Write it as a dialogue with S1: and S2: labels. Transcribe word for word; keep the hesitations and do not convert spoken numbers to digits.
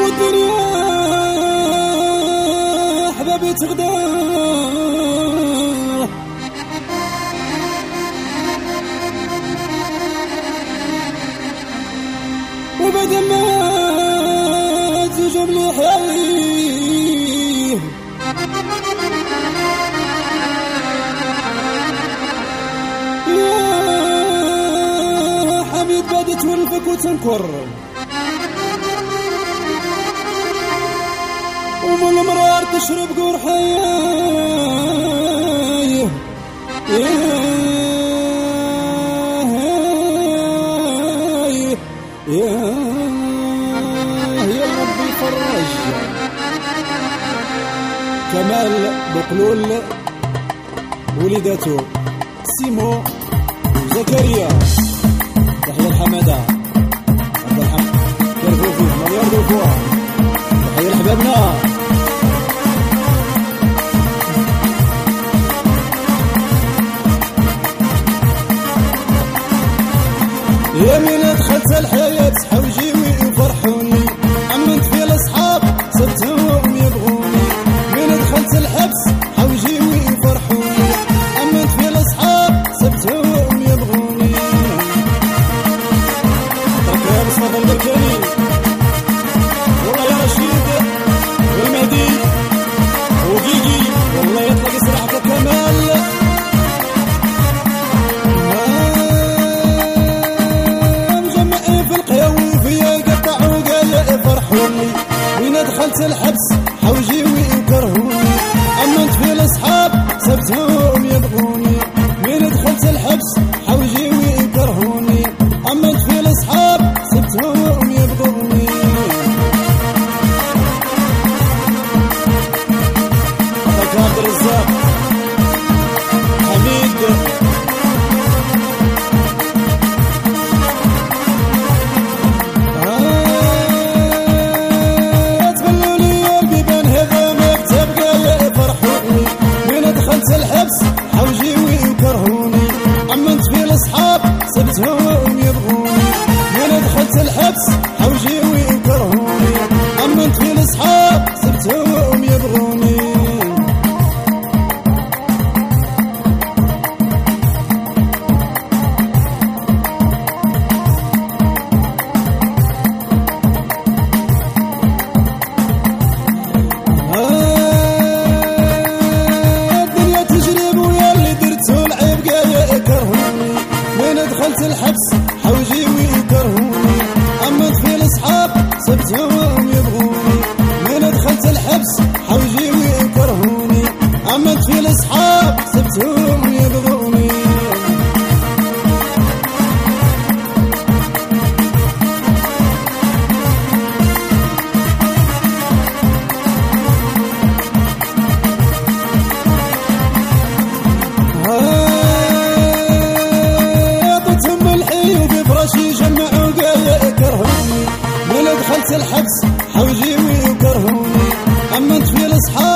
S1: والدنيا حبابي تغدى وبدا ما تجوب لي حياي يا حبيب بدي تولفك وتنكر ومن المرار تشرب قور حياي يا يا يا ربي فرج كمال بقلول وليداته سيمو وزكريا تحية الحمادة عبد الحمد يرفو فيه ما يرفو فيها تحية لحبابنا يا من دخلت الحياة حوجي ويفرحوني عمنت في الاصحاب صرتهم يبغوني من دخلت الحبس حوجي ويفرحوني عمنت في الاصحاب صرتهم يبغوني ترك يا مصطفى البركاني والله يا رشيد والمهدي وقيقي والله يطلق يسرحك كمال دخلت الحبس حوجي ويكرهوني عمنت في الاصحاب سبتهم يبغوني من دخلت الحبس حوجي ويكرهوني عمنت في الاصحاب سبتهم يبغوني عطاك عبد الرزاق حميد الحبس حوجي ويكرهوني عمنت في الاصحاب سبتهم يبغوني من دخلت الحبس حوجي ويكرهوني عمنت في الاصحاب سبتهم يبغوني دخلت الحبس حوجي ويكرهوني عمنت في الاصحاب سبتهم يبغوني من دخلت الحبس حوجي ويكرهوني عمنت في الاصحاب سبتهم يبغوني جمعوا قايا يكرهوني من دخلت الحبس حوجي ويكرهوني عمنت في الاصحاب